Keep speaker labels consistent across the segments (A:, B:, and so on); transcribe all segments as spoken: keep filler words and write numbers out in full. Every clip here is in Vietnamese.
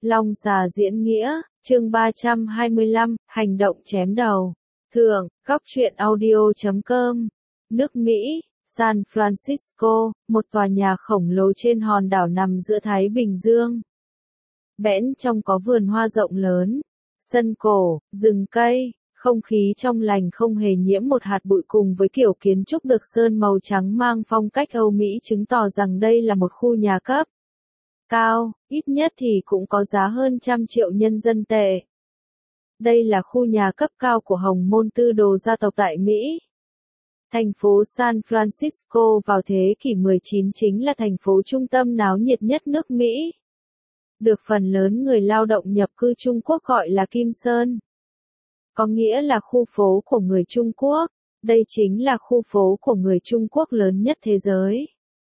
A: Long xà diễn nghĩa, chương ba trăm hai mươi lăm, hành động chém đầu. Thượng, góc truyện audio chấm com. Nước Mỹ, San Francisco, một tòa nhà khổng lồ trên hòn đảo nằm giữa Thái Bình Dương. Bẽn trong có vườn hoa rộng lớn, sân cổ, rừng cây, không khí trong lành không hề nhiễm một hạt bụi cùng với kiểu kiến trúc được sơn màu trắng mang phong cách Âu Mỹ chứng tỏ rằng đây là một khu nhà cấp cao, ít nhất thì cũng có giá hơn trăm triệu nhân dân tệ. Đây là khu nhà cấp cao của Hồng môn tư đồ gia tộc tại Mỹ. Thành phố San Francisco vào thế kỷ mười chín chính là thành phố trung tâm náo nhiệt nhất nước Mỹ. Được phần lớn người lao động nhập cư Trung Quốc gọi là Kim Sơn. Có nghĩa là khu phố của người Trung Quốc. Đây chính là khu phố của người Trung Quốc lớn nhất thế giới.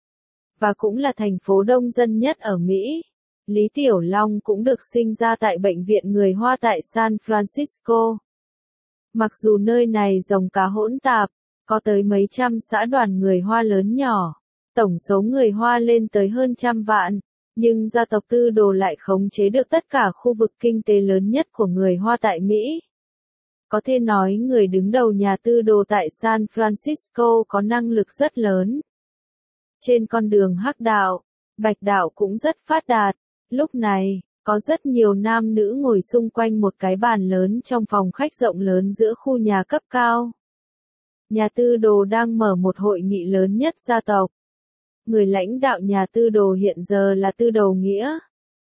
A: Và cũng là thành phố đông dân nhất ở Mỹ. Lý Tiểu Long cũng được sinh ra tại bệnh viện người Hoa tại San Francisco. Mặc dù nơi này rồng cá hỗn tạp, có tới mấy trăm xã đoàn người Hoa lớn nhỏ, tổng số người Hoa lên tới hơn trăm vạn, nhưng gia tộc tư đồ lại khống chế được tất cả khu vực kinh tế lớn nhất của người Hoa tại Mỹ. Có thể nói người đứng đầu nhà tư đồ tại San Francisco có năng lực rất lớn. Trên con đường hắc đạo, bạch đạo cũng rất phát đạt. Lúc này, có rất nhiều nam nữ ngồi xung quanh một cái bàn lớn trong phòng khách rộng lớn giữa khu nhà cấp cao. Nhà tư đồ đang mở một hội nghị lớn nhất gia tộc. Người lãnh đạo nhà tư đồ hiện giờ là Tư Đầu Nghĩa.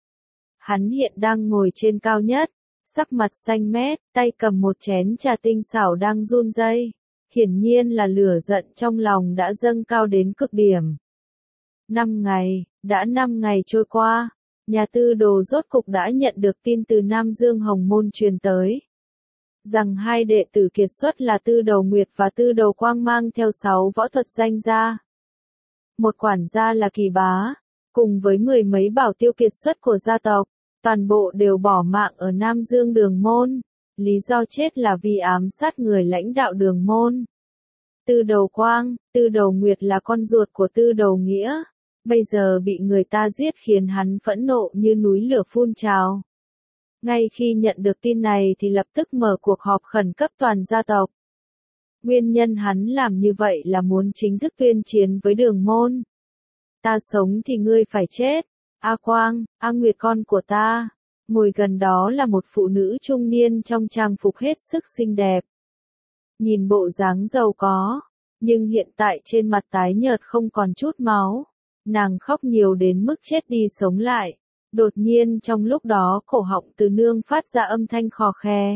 A: Hắn hiện đang ngồi trên cao nhất, sắc mặt xanh mét, tay cầm một chén trà tinh xảo đang run rẩy. Hiển nhiên là lửa giận trong lòng đã dâng cao đến cực điểm. Năm ngày, đã năm ngày trôi qua, nhà tư đồ rốt cục đã nhận được tin từ Nam Dương Hồng môn truyền tới. Rằng hai đệ tử kiệt xuất là Tư Đầu Nguyệt và Tư Đầu Quang mang theo sáu võ thuật danh gia. Một quản gia là Kỳ Bá, cùng với mười mấy bảo tiêu kiệt xuất của gia tộc, toàn bộ đều bỏ mạng ở Nam Dương Đường Môn. Lý do chết là vì ám sát người lãnh đạo Đường Môn. Tư Đầu Quang, Tư Đầu Nguyệt là con ruột của Tư Đầu Nghĩa. Bây giờ bị người ta giết khiến hắn phẫn nộ như núi lửa phun trào. Ngay khi nhận được tin này thì lập tức mở cuộc họp khẩn cấp toàn gia tộc. Nguyên nhân hắn làm như vậy là muốn chính thức tuyên chiến với Đường Môn. Ta sống thì ngươi phải chết. A Quang, A Nguyệt con của ta. Ngồi gần đó là một phụ nữ trung niên trong trang phục hết sức xinh đẹp. Nhìn bộ dáng giàu có, nhưng hiện tại trên mặt tái nhợt không còn chút máu. Nàng khóc nhiều đến mức chết đi sống lại. Đột nhiên trong lúc đó cổ họng Từ Nương phát ra âm thanh khò khè.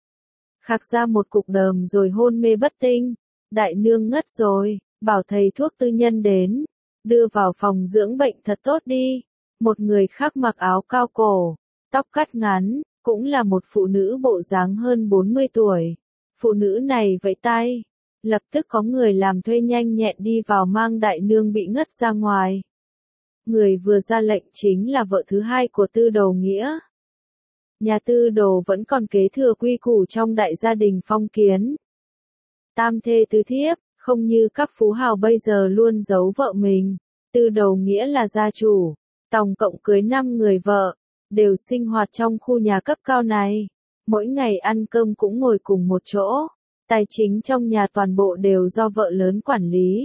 A: Khạc ra một cục đờm rồi hôn mê bất tinh. Đại nương ngất rồi, bảo thầy thuốc tư nhân đến. Đưa vào phòng dưỡng bệnh thật tốt đi. Một người khác mặc áo cao cổ, tóc cắt ngắn, cũng là một phụ nữ bộ dáng hơn bốn mươi tuổi. Phụ nữ này vẫy tay. Lập tức có người làm thuê nhanh nhẹn đi vào mang đại nương bị ngất ra ngoài. Người vừa ra lệnh chính là vợ thứ hai của Tư Đầu Nghĩa. Nhà tư đồ vẫn còn kế thừa quy củ trong đại gia đình phong kiến. Tam thê tứ thiếp, không như các phú hào bây giờ luôn giấu vợ mình. Tư Đầu Nghĩa là gia chủ, tổng cộng cưới năm người vợ, đều sinh hoạt trong khu nhà cấp cao này. Mỗi ngày ăn cơm cũng ngồi cùng một chỗ. Tài chính trong nhà toàn bộ đều do vợ lớn quản lý.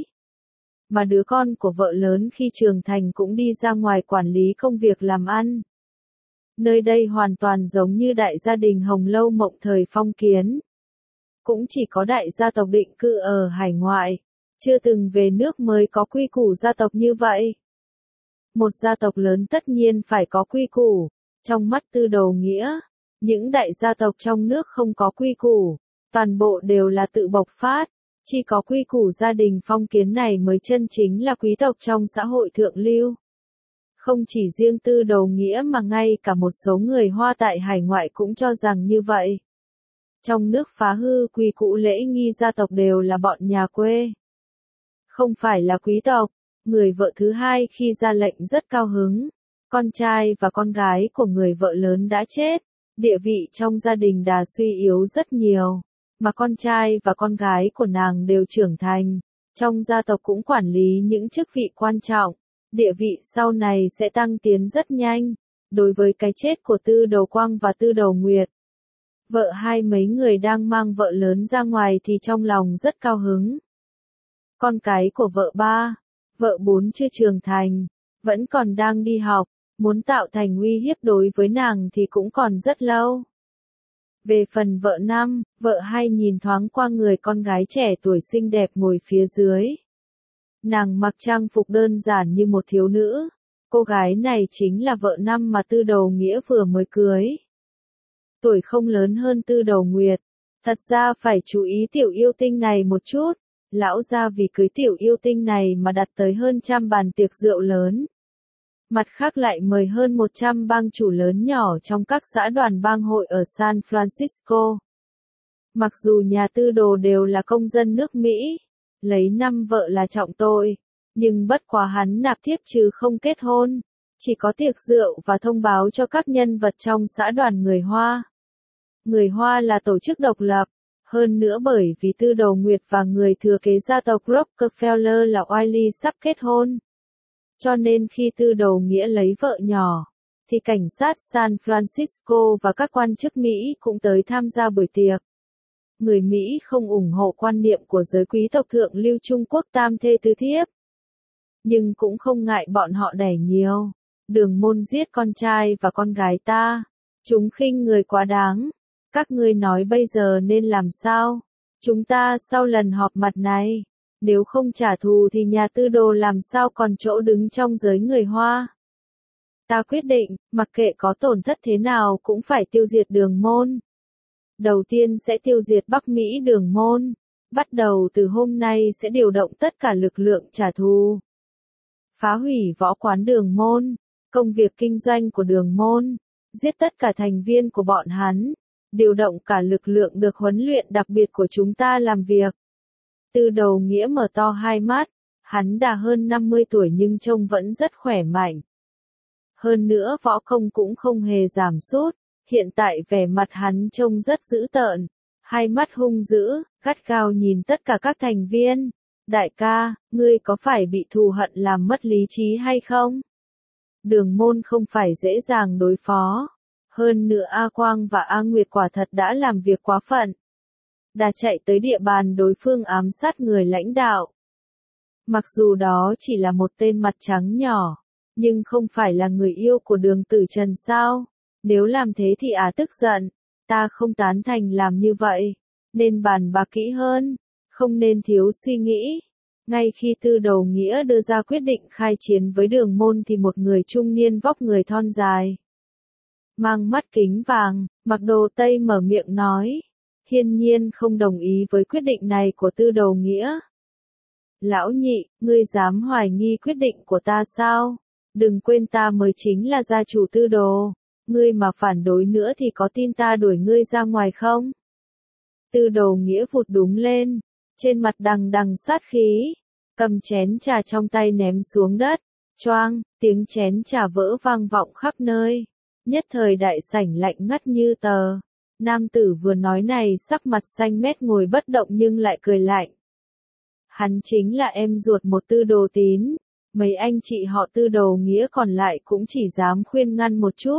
A: Mà đứa con của vợ lớn khi trưởng thành cũng đi ra ngoài quản lý công việc làm ăn. Nơi đây hoàn toàn giống như đại gia đình Hồng Lâu Mộng thời phong kiến. Cũng chỉ có đại gia tộc định cư ở hải ngoại, chưa từng về nước mới có quy củ gia tộc như vậy. Một gia tộc lớn tất nhiên phải có quy củ. Trong mắt Tư Đầu Nghĩa, những đại gia tộc trong nước không có quy củ. Toàn bộ đều là tự bộc phát, chỉ có quy củ gia đình phong kiến này mới chân chính là quý tộc trong xã hội thượng lưu. Không chỉ riêng Tư Đầu Nghĩa mà ngay cả một số người Hoa tại hải ngoại cũng cho rằng như vậy. Trong nước phá hư quy củ lễ nghi gia tộc đều là bọn nhà quê. Không phải là quý tộc, người vợ thứ hai khi ra lệnh rất cao hứng. Con trai và con gái của người vợ lớn đã chết, địa vị trong gia đình đã suy yếu rất nhiều. Mà con trai và con gái của nàng đều trưởng thành, trong gia tộc cũng quản lý những chức vị quan trọng, địa vị sau này sẽ tăng tiến rất nhanh. đối với cái chết của Tư Đầu Quang và Tư Đầu Nguyệt. Vợ hai mấy người đang mang vợ lớn ra ngoài thì trong lòng rất cao hứng. Con cái của vợ ba, vợ bốn chưa trưởng thành, vẫn còn đang đi học, muốn tạo thành uy hiếp đối với nàng thì cũng còn rất lâu. Về phần vợ năm, vợ hai nhìn thoáng qua người con gái trẻ tuổi xinh đẹp ngồi phía dưới. Nàng mặc trang phục đơn giản như một thiếu nữ. Cô gái này chính là vợ năm mà Tư Đầu Nghĩa vừa mới cưới. Tuổi không lớn hơn Tư Đầu Nguyệt. Thật ra phải chú ý tiểu yêu tinh này một chút. Lão gia vì cưới tiểu yêu tinh này mà đặt tới hơn trăm bàn tiệc rượu lớn. Mặt khác lại mời hơn một trăm bang chủ lớn nhỏ trong các xã đoàn bang hội ở San Francisco. Mặc dù nhà Tư Đồ đều là công dân nước Mỹ, lấy năm vợ là trọng tội, nhưng bất quá hắn nạp thiếp chứ không kết hôn, chỉ có tiệc rượu và thông báo cho các nhân vật trong xã đoàn người Hoa. Người Hoa là tổ chức độc lập, hơn nữa bởi vì Tư Đầu Nguyệt và người thừa kế gia tộc Rockefeller là Wiley sắp kết hôn. Cho nên khi Tư Đầu Nghĩa lấy vợ nhỏ, thì cảnh sát San Francisco và các quan chức Mỹ cũng tới tham gia buổi tiệc. Người Mỹ không ủng hộ quan niệm của giới quý tộc thượng lưu Trung Quốc tam thê tứ thiếp. Nhưng cũng không ngại bọn họ đẻ nhiều. Đường Môn giết con trai và con gái ta. Chúng khinh người quá đáng. Các ngươi nói bây giờ nên làm sao? Chúng ta sau lần họp mặt này, nếu không trả thù thì nhà Tư Đồ làm sao còn chỗ đứng trong giới người Hoa? Ta quyết định, mặc kệ có tổn thất thế nào cũng phải tiêu diệt Đường Môn. Đầu tiên sẽ tiêu diệt Bắc Mỹ Đường Môn. Bắt đầu từ hôm nay sẽ điều động tất cả lực lượng trả thù. Phá hủy võ quán Đường Môn, công việc kinh doanh của Đường Môn, giết tất cả thành viên của bọn hắn, điều động cả lực lượng được huấn luyện đặc biệt của chúng ta làm việc. Tư Đầu Nghĩa mở to hai mắt, hắn đã hơn năm mươi tuổi nhưng trông vẫn rất khỏe mạnh. Hơn nữa võ công cũng không hề giảm sút, hiện tại vẻ mặt hắn trông rất dữ tợn, hai mắt hung dữ, gắt gao nhìn tất cả các thành viên. Đại ca, ngươi có phải bị thù hận làm mất lý trí hay không? Đường Môn không phải dễ dàng đối phó. Hơn nữa A Quang và A Nguyệt quả thật đã làm việc quá phận. Đã chạy tới địa bàn đối phương ám sát người lãnh đạo. Mặc dù đó chỉ là một tên mặt trắng nhỏ, nhưng không phải là người yêu của Đường Tử Trần sao? Nếu làm thế thì Á tức giận. Ta không tán thành làm như vậy. Nên bàn bạc kỹ hơn. Không nên thiếu suy nghĩ. Ngay khi Tư Đầu Nghĩa đưa ra quyết định khai chiến với Đường Môn thì một người trung niên vóc người thon dài, mang mắt kính vàng, mặc đồ Tây mở miệng nói. Hiên nhiên không đồng ý với quyết định này của Tư Đầu Nghĩa. Lão nhị, ngươi dám hoài nghi quyết định của ta sao? Đừng quên ta mới chính là gia chủ Tư Đồ. Ngươi mà phản đối nữa thì có tin ta đuổi ngươi ra ngoài không? Tư Đầu Nghĩa vụt đúng lên, trên mặt đằng đằng sát khí, cầm chén trà trong tay ném xuống đất, choang, tiếng chén trà vỡ vang vọng khắp nơi. Nhất thời đại sảnh lạnh ngắt như tờ. Nam tử vừa nói này sắc mặt xanh mét ngồi bất động nhưng lại cười lạnh. Hắn chính là em ruột một Tư Đồ Tín. Mấy anh chị họ Tư Đầu Nghĩa còn lại cũng chỉ dám khuyên ngăn một chút.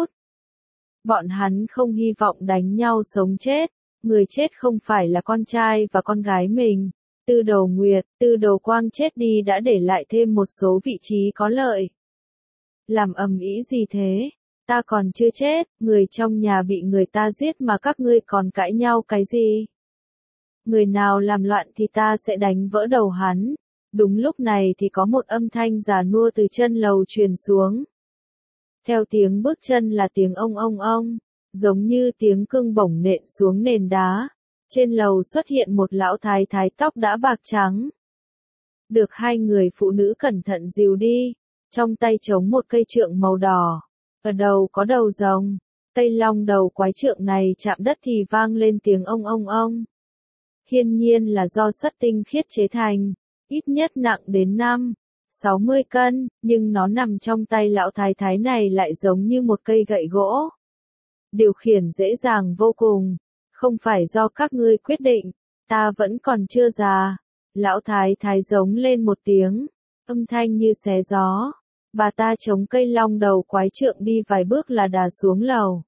A: Bọn hắn không hy vọng đánh nhau sống chết. Người chết không phải là con trai và con gái mình. Tư Đầu Nguyệt, Tư Đầu Quang chết đi đã để lại thêm một số vị trí có lợi. Làm ầm ĩ gì thế? Ta còn chưa chết, người trong nhà bị người ta giết mà các ngươi còn cãi nhau cái gì? Người nào làm loạn thì ta sẽ đánh vỡ đầu hắn. Đúng lúc này thì có một âm thanh già nua từ chân lầu truyền xuống. Theo tiếng bước chân là tiếng ông ông ông, giống như tiếng cương bổng nện xuống nền đá. Trên lầu xuất hiện một lão thái thái tóc đã bạc trắng. Được hai người phụ nữ cẩn thận dìu đi, trong tay chống một cây trượng màu đỏ. Ở đầu có đầu rồng, cây long đầu quái trượng này chạm đất thì vang lên tiếng ông ông ông. Hiển nhiên là do sắt tinh khiết chế thành, ít nhất nặng đến năm, sáu mươi cân, nhưng nó nằm trong tay lão thái thái này lại giống như một cây gậy gỗ. Điều khiển dễ dàng vô cùng, không phải do các ngươi quyết định, ta vẫn còn chưa già. Lão thái thái giống lên một tiếng, âm thanh như xé gió. Bà ta chống cây long đầu quái trượng đi vài bước là đà xuống lầu.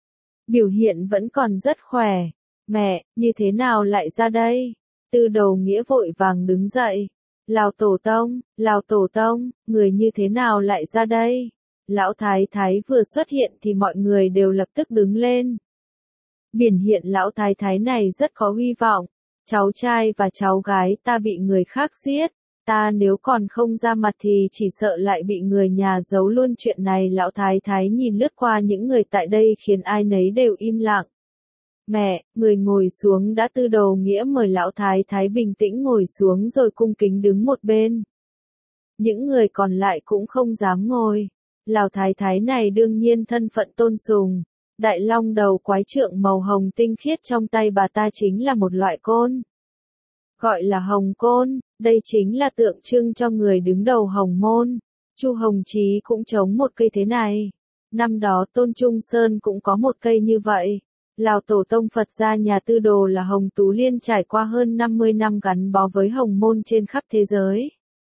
A: Biểu hiện vẫn còn rất khỏe. Mẹ, như thế nào lại ra đây? Tư Đồ Nghĩa vội vàng đứng dậy. Lào tổ tông, Lào tổ tông, người như thế nào lại ra đây? Lão Thái Thái vừa xuất hiện thì mọi người đều lập tức đứng lên. Biển hiện Lão Thái Thái này rất có hy vọng. Cháu trai và cháu gái ta bị người khác giết. Ta nếu còn không ra mặt thì chỉ sợ lại bị người nhà giấu luôn chuyện này. Lão Thái Thái nhìn lướt qua những người tại đây khiến ai nấy đều im lặng. Mẹ, người ngồi xuống đã. Tư Đồ Nghĩa mời Lão Thái Thái bình tĩnh ngồi xuống rồi cung kính đứng một bên. Những người còn lại cũng không dám ngồi. Lão Thái Thái này đương nhiên thân phận tôn sùng. Đại long đầu quái trượng màu hồng tinh khiết trong tay bà ta chính là một loại côn. Gọi là hồng côn, đây chính là tượng trưng cho người đứng đầu hồng môn. Chu Hồng Chí cũng chống một cây thế này. Năm đó Tôn Trung Sơn cũng có một cây như vậy. Lào tổ tông Phật gia nhà Tư Đồ là Hồng Tú Liên trải qua hơn năm mươi năm gắn bó với hồng môn trên khắp thế giới.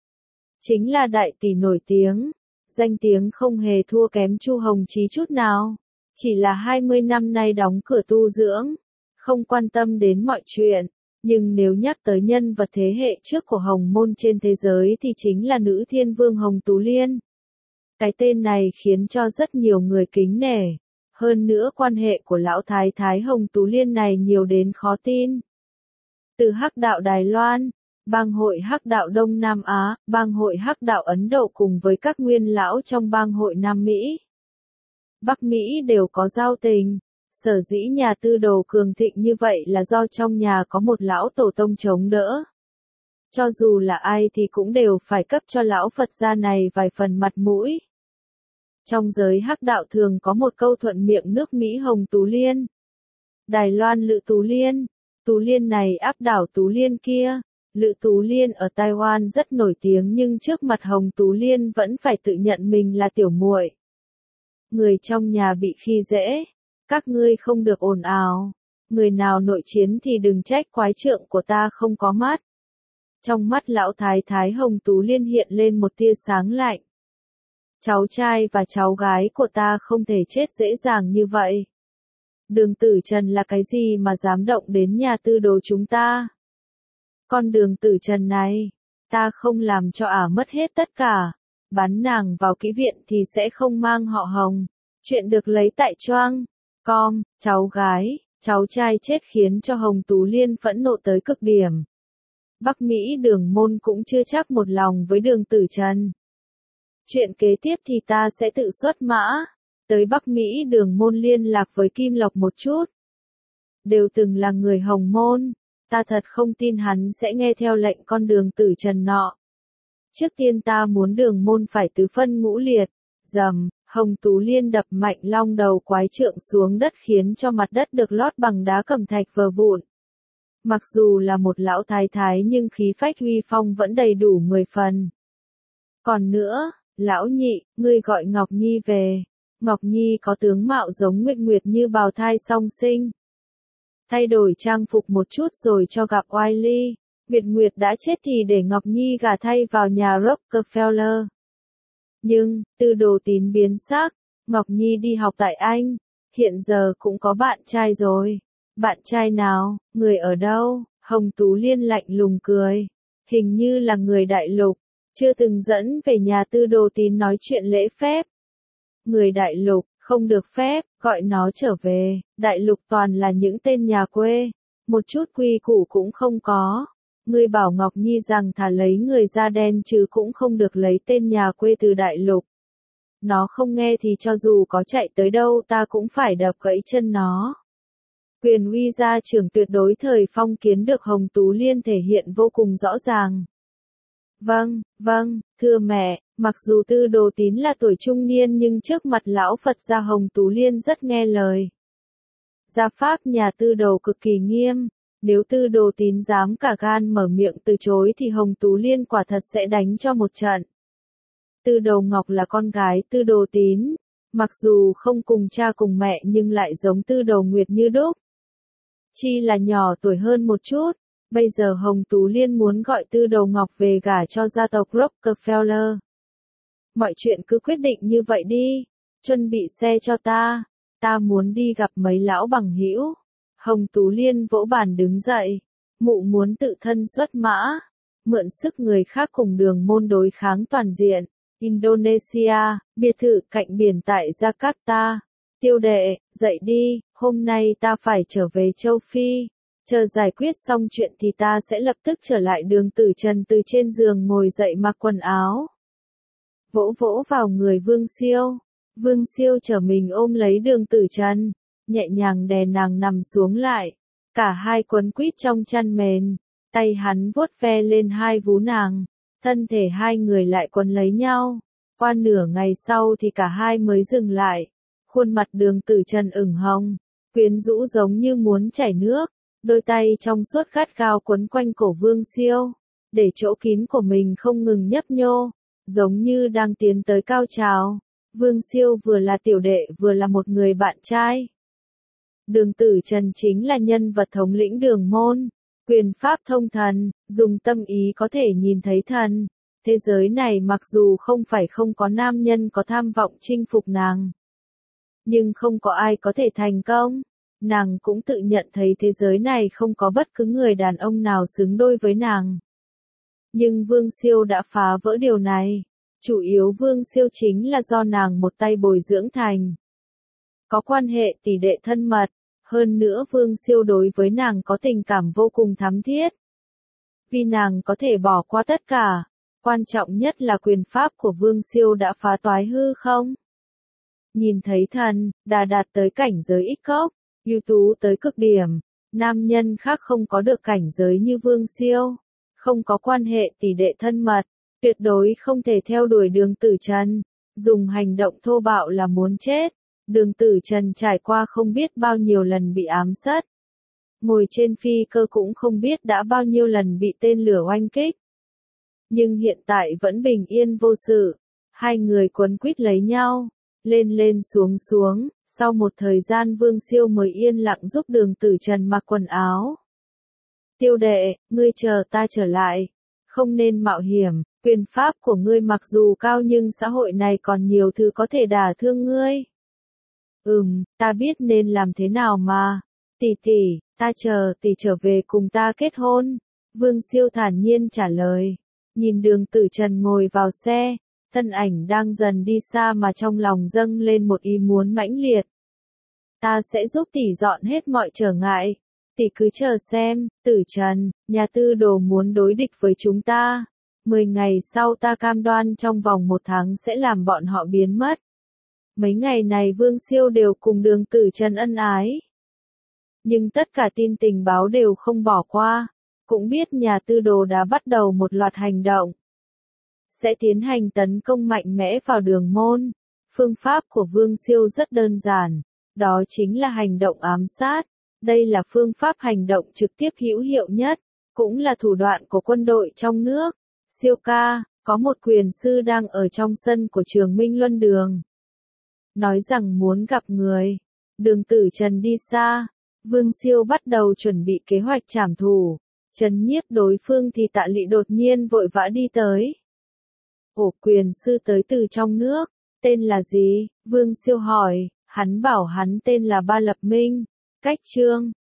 A: Chính là đại tỷ nổi tiếng. Danh tiếng không hề thua kém Chu Hồng Chí chút nào. Chỉ là hai mươi năm nay đóng cửa tu dưỡng. Không quan tâm đến mọi chuyện. Nhưng nếu nhắc tới nhân vật thế hệ trước của hồng môn trên thế giới thì chính là nữ thiên vương Hồng Tú Liên. Cái tên này khiến cho rất nhiều người kính nể. Hơn nữa quan hệ của Lão Thái Thái Hồng Tú Liên này nhiều đến khó tin. Từ Hắc đạo Đài Loan, bang hội Hắc đạo Đông Nam Á, bang hội Hắc đạo Ấn Độ cùng với các nguyên lão trong bang hội Nam Mỹ, Bắc Mỹ đều có giao tình. Sở dĩ nhà Tư Đồ cường thịnh như vậy là do trong nhà có một lão tổ tông chống đỡ. Cho dù là ai thì cũng đều phải cấp cho lão Phật gia này vài phần mặt mũi. Trong giới Hắc đạo thường có một câu thuận miệng nước Mỹ Hồng Tú Liên. Đài Loan Lữ Tú Liên. Tú Liên này áp đảo Tú Liên kia. Lữ Tú Liên ở Taiwan rất nổi tiếng nhưng trước mặt Hồng Tú Liên vẫn phải tự nhận mình là tiểu muội. Người trong nhà bị khi dễ. Các ngươi không được ồn ào. Người nào nội chiến thì đừng trách quái trượng của ta không có mắt. Trong mắt Lão Thái Thái Hồng Tú Liên hiện lên một tia sáng lạnh. Cháu trai và cháu gái của ta không thể chết dễ dàng như vậy. Đường Tử Trần là cái gì mà dám động đến nhà Tư Đồ chúng ta? Con Đường Tử Trần này, ta không làm cho ả mất hết tất cả. Bắn nàng vào kỹ viện thì sẽ không mang họ Hồng. Chuyện được lấy tại Choang com, cháu gái, cháu trai chết khiến cho Hồng Tú Liên phẫn nộ tới cực điểm. Bắc Mỹ Đường môn cũng chưa chắc một lòng với Đường Tử Trần. Chuyện kế tiếp thì ta sẽ tự xuất mã, tới Bắc Mỹ Đường môn liên lạc với Kim Lộc một chút. Đều từng là người hồng môn, ta thật không tin hắn sẽ nghe theo lệnh con Đường Tử Trần nọ. Trước tiên ta muốn Đường môn phải tứ phân ngũ liệt, dầm. Hồng Tú Liên đập mạnh long đầu quái trượng xuống đất khiến cho mặt đất được lót bằng đá cẩm thạch vỡ vụn. Mặc dù là một lão thái thái nhưng khí phách uy phong vẫn đầy đủ mười phần. Còn nữa, lão nhị, ngươi gọi Ngọc Nhi về. Ngọc Nhi có tướng mạo giống Nguyệt Nguyệt như bào thai song sinh. Thay đổi trang phục một chút rồi cho gặp oai ly. Nguyệt Nguyệt đã chết thì để Ngọc Nhi gả thay vào nhà Rockefeller. Nhưng, Tư Đồ Tín biến sắc, Ngọc Nhi đi học tại Anh, hiện giờ cũng có bạn trai rồi. Bạn trai nào, người ở đâu? Hồng Tú Liên lạnh lùng cười. Hình như là người Đại Lục, chưa từng dẫn về nhà Tư Đồ Tín nói chuyện lễ phép. Người Đại Lục, không được phép, gọi nó trở về. Đại Lục toàn là những tên nhà quê, một chút quy củ cũng không có. Ngươi bảo Ngọc Nhi rằng thà lấy người da đen chứ cũng không được lấy tên nhà quê từ Đại Lục. Nó không nghe thì cho dù có chạy tới đâu ta cũng phải đập gãy chân nó. Quyền uy gia trưởng tuyệt đối thời phong kiến được Hồng Tú Liên thể hiện vô cùng rõ ràng. Vâng, vâng, thưa mẹ, mặc dù Tư Đồ Tín là tuổi trung niên nhưng trước mặt lão Phật gia Hồng Tú Liên rất nghe lời. Gia pháp nhà Tư Đồ cực kỳ nghiêm. Nếu Tư Đồ Tín dám cả gan mở miệng từ chối thì Hồng Tú Liên quả thật sẽ đánh cho một trận. Tư Đồ Ngọc là con gái Tư Đồ Tín, mặc dù không cùng cha cùng mẹ nhưng lại giống Tư Đồ Nguyệt như đúc. Chi là nhỏ tuổi hơn một chút, bây giờ Hồng Tú Liên muốn gọi Tư Đồ Ngọc về gả cho gia tộc Rockefeller. mọi chuyện cứ quyết định như vậy đi, chuẩn bị xe cho ta, ta muốn đi gặp mấy lão bằng hữu. Hồng Tú Liên vỗ bàn đứng dậy, mụ muốn tự thân xuất mã, mượn sức người khác cùng Đường Môn đối kháng toàn diện. Indonesia, biệt thự cạnh biển tại Jakarta. Tiêu đệ, dậy đi, hôm nay ta phải trở về châu Phi. Chờ giải quyết xong chuyện thì ta sẽ lập tức trở lại. Đường Tử Trần từ trên giường ngồi dậy mặc quần áo. Vỗ vỗ vào người Vương Siêu. Vương Siêu trở mình ôm lấy Đường Tử Trần, nhẹ nhàng đè nàng nằm xuống lại. Cả hai quấn quýt trong chăn mền, tay hắn vuốt ve lên hai vú nàng. Thân thể hai người lại quấn lấy nhau. Qua nửa ngày sau thì cả hai mới dừng lại. Khuôn mặt Đường Tử Trần ửng hồng, quyến rũ giống như muốn chảy nước. Đôi tay trong suốt gắt gao quấn quanh cổ Vương Siêu, để chỗ kín của mình không ngừng nhấp nhô, giống như đang tiến tới cao trào. Vương Siêu vừa là tiểu đệ vừa là một người bạn trai. Đường Tử Trần chính là nhân vật thống lĩnh Đường Môn, quyền pháp thông thần, dùng tâm ý có thể nhìn thấy thần. Thế giới này mặc dù không phải không có nam nhân có tham vọng chinh phục nàng, nhưng không có ai có thể thành công. Nàng cũng tự nhận thấy thế giới này không có bất cứ người đàn ông nào xứng đôi với nàng. Nhưng Vương Siêu đã phá vỡ điều này. Chủ yếu Vương Siêu chính là do nàng một tay bồi dưỡng thành. Có quan hệ tỷ đệ thân mật, hơn nữa Vương Siêu đối với nàng có tình cảm vô cùng thắm thiết. Vì nàng có thể bỏ qua tất cả, quan trọng nhất là quyền pháp của Vương Siêu đã phá toái hư không. Nhìn thấy thần, đã đạt tới cảnh giới ích cốc, ưu tú tới cực điểm, nam nhân khác không có được cảnh giới như Vương Siêu, không có quan hệ tỷ đệ thân mật, tuyệt đối không thể theo đuổi Đường Tử Trần, dùng hành động thô bạo là muốn chết. Đường Tử Trần trải qua không biết bao nhiêu lần bị ám sát, ngồi trên phi cơ cũng không biết đã bao nhiêu lần bị tên lửa oanh kích. Nhưng hiện tại vẫn bình yên vô sự, hai người quấn quýt lấy nhau, lên lên xuống xuống, sau một thời gian Vương Siêu mới yên lặng giúp Đường Tử Trần mặc quần áo. Tiêu đệ, ngươi chờ ta trở lại, không nên mạo hiểm, quyền pháp của ngươi mặc dù cao nhưng xã hội này còn nhiều thứ có thể đả thương ngươi. Ừm, ta biết nên làm thế nào mà. Tỷ tỷ, ta chờ tỷ trở về cùng ta kết hôn. Vương Siêu thản nhiên trả lời. Nhìn Đường Tử Trần ngồi vào xe, thân ảnh đang dần đi xa mà trong lòng dâng lên một ý muốn mãnh liệt. Ta sẽ giúp tỷ dọn hết mọi trở ngại. Tỷ cứ chờ xem, Tử Trần, nhà tư đồ muốn đối địch với chúng ta. Mười ngày sau ta cam đoan trong vòng một tháng sẽ làm bọn họ biến mất. Mấy ngày này Vương Siêu đều cùng Đường Tử Trần ân ái. Nhưng tất cả tin tình báo đều không bỏ qua, cũng biết nhà tư đồ đã bắt đầu một loạt hành động. Sẽ tiến hành tấn công mạnh mẽ vào Đường Môn. Phương pháp của Vương Siêu rất đơn giản, đó chính là hành động ám sát. Đây là phương pháp hành động trực tiếp hữu hiệu nhất, cũng là thủ đoạn của quân đội trong nước. Siêu ca, có một quyền sư đang ở trong sân của trường Minh Luân Đường. Nói rằng muốn gặp người. Đường Tử Trần đi xa, Vương Siêu bắt đầu chuẩn bị kế hoạch trảm thủ, trấn nhiếp đối phương thì Tạ Lị đột nhiên vội vã đi tới. Ổ quyền sư tới từ trong nước, tên là gì? Vương Siêu hỏi, hắn bảo hắn tên là Ba Lập Minh, cách Trương,